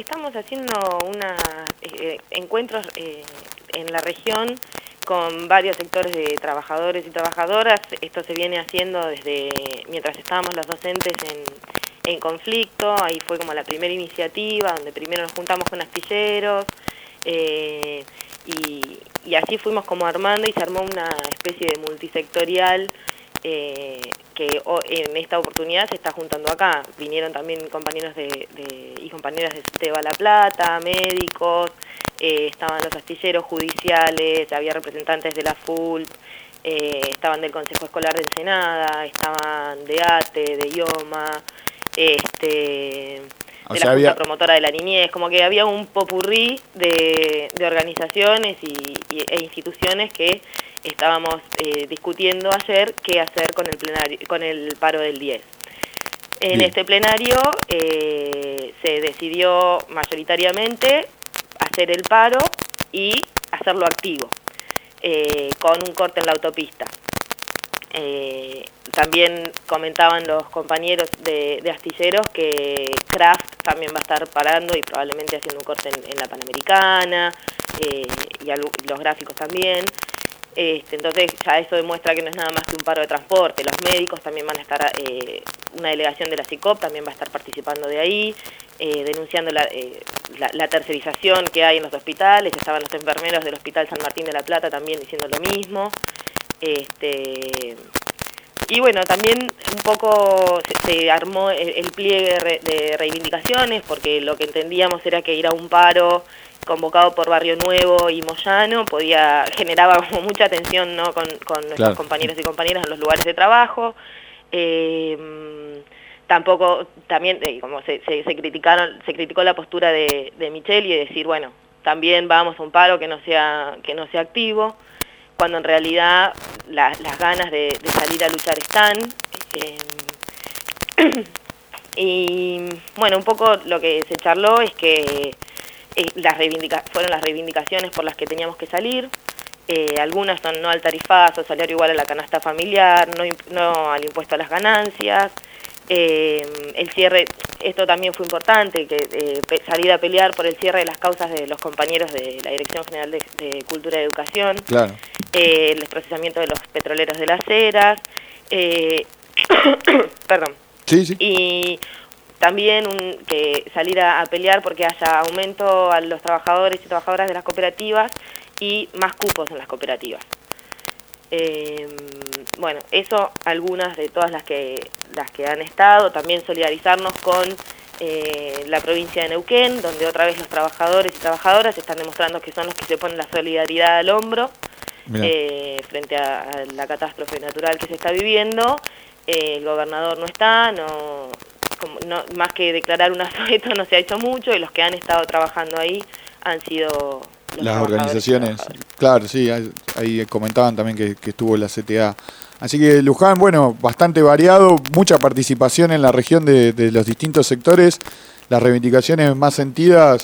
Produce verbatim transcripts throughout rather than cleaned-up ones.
estamos haciendo unos eh, encuentros eh, en la región con varios sectores de trabajadores y trabajadoras. Esto se viene haciendo desde mientras estábamos los docentes en, en conflicto. Ahí fue como la primera iniciativa, donde primero nos juntamos con astilleros, eh, y, y así fuimos como armando y se armó una especie de multisectorial eh, que en esta oportunidad se está juntando acá. Vinieron también compañeros de, de, y compañeras de Teba La Plata, médicos, eh, estaban los astilleros judiciales, había representantes de la F U L P, eh, estaban del Consejo Escolar de Ensenada, estaban de A T E, de IOMA, este, o de sea, la había... Junta Promotora de la Niñez, como que había un popurrí de, de organizaciones y, y, e instituciones que estábamos eh, discutiendo ayer qué hacer con el plenario, con el paro del diez. En Bien. este plenario eh, se decidió mayoritariamente hacer el paro y hacerlo activo, eh, con un corte en la autopista. Eh, también comentaban los compañeros de, de astilleros que Kraft también va a estar parando y probablemente haciendo un corte en, en la Panamericana, eh, y algo, los gráficos también. Este, entonces ya eso demuestra que no es nada más que un paro de transporte. Los médicos también van a estar, eh, una delegación de la SICOP también va a estar participando de ahí, eh, denunciando la, eh, la, la tercerización que hay en los hospitales. Estaban los enfermeros del Hospital San Martín de la Plata también diciendo lo mismo. Este, y bueno, también un poco se, se armó el, el pliegue re, de reivindicaciones, porque lo que entendíamos era que ir a un paro convocado por Barrio Nuevo y Moyano podía generaba como mucha tensión, ¿no?, con, con nuestros claro. compañeros y compañeras en los lugares de trabajo. Eh, tampoco, también, eh, como se, se, se criticaron, se criticó la postura de, de Micheli y de decir, bueno, también vamos a un paro que no sea, que no sea activo, cuando en realidad la, las ganas de, de salir a luchar están. Eh, y bueno, un poco lo que se charló es que eh, las reivindica fueron las reivindicaciones por las que teníamos que salir. Eh, algunas son no al tarifazo, salario igual a la canasta familiar, no, no al impuesto a las ganancias, eh, el cierre, esto también fue importante, que eh, salir a pelear por el cierre de las causas de los compañeros de la Dirección General de, de Cultura y Educación, claro. eh, el procesamiento de los petroleros de las eras, eh, perdón, sí, sí. y también un, que salir a, a pelear porque haya aumento a los trabajadores y trabajadoras de las cooperativas y más cupos en las cooperativas. Eh, bueno, eso algunas de todas las que las que han estado. También solidarizarnos con eh, la provincia de Neuquén, donde otra vez los trabajadores y trabajadoras están demostrando que son los que se ponen la solidaridad al hombro eh, frente a, a la catástrofe natural que se está viviendo. Eh, el gobernador no está, no, como, no más que declarar un asueto no se ha hecho mucho, y los que han estado trabajando ahí han sido las organizaciones. Claro, sí, ahí, ahí comentaban también que, que estuvo la C T A. Así que Luján, bueno, bastante variado, mucha participación en la región de, de los distintos sectores, las reivindicaciones más sentidas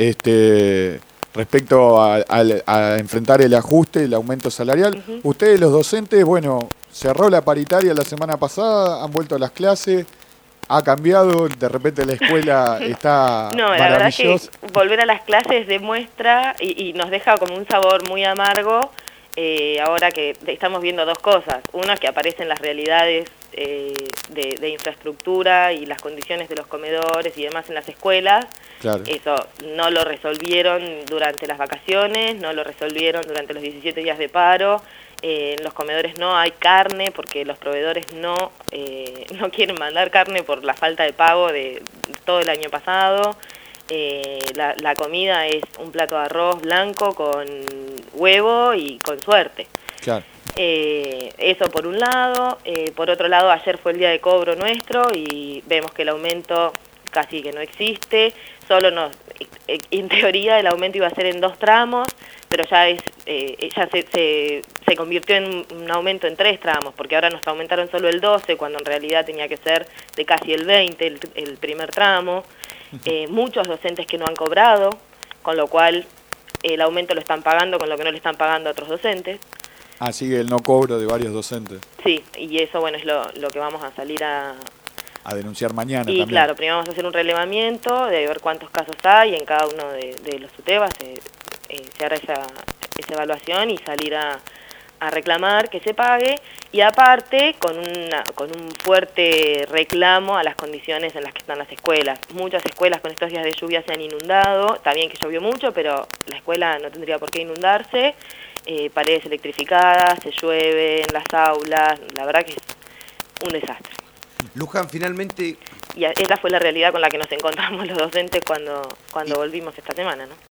este, respecto a, a, a enfrentar el ajuste, el aumento salarial. Uh-huh. Ustedes, los docentes, bueno, cerró la paritaria la semana pasada, han vuelto a las clases. ¿Ha cambiado? De repente la escuela está no, la verdad es que volver a las clases demuestra y, y nos deja como un sabor muy amargo, eh, ahora que estamos viendo dos cosas. Una, que aparecen las realidades eh, de, de infraestructura y las condiciones de los comedores y demás en las escuelas. Claro. Eso no lo resolvieron durante las vacaciones, no lo resolvieron durante los diecisiete días de paro. Eh, en los comedores no hay carne porque los proveedores no, eh, no quieren mandar carne por la falta de pago de todo el año pasado. Eh, la, la comida es un plato de arroz blanco con huevo y con suerte. Claro. Eh, eso por un lado. Eh, por otro lado, ayer fue el día de cobro nuestro y vemos que el aumento casi que no existe. Solo nos, en teoría el aumento iba a ser en dos tramos, pero ya es eh, ya se, se, se convirtió en un aumento en tres tramos, porque ahora nos aumentaron solo el doce, cuando en realidad tenía que ser de casi el veinte, el, el primer tramo. Eh, muchos docentes que no han cobrado, con lo cual el aumento lo están pagando con lo que no le están pagando a otros docentes. Ah, sigue el no cobro de varios docentes. Sí, y eso, bueno, es lo, lo que vamos a salir a, a denunciar mañana y también. claro, primero vamos a hacer un relevamiento de ver cuántos casos hay en cada uno de, de los UTEBAs, se, eh, se hará esa, esa evaluación y salir a, a reclamar que se pague, y aparte con, una, con un fuerte reclamo a las condiciones en las que están las escuelas. Muchas escuelas con estos días de lluvia se han inundado, está bien que llovió mucho, pero la escuela no tendría por qué inundarse, eh, paredes electrificadas, se llueve en las aulas, la verdad que es un desastre. Luján, finalmente... Y esa fue la realidad con la que nos encontramos los docentes cuando, cuando y... volvimos esta semana, ¿no?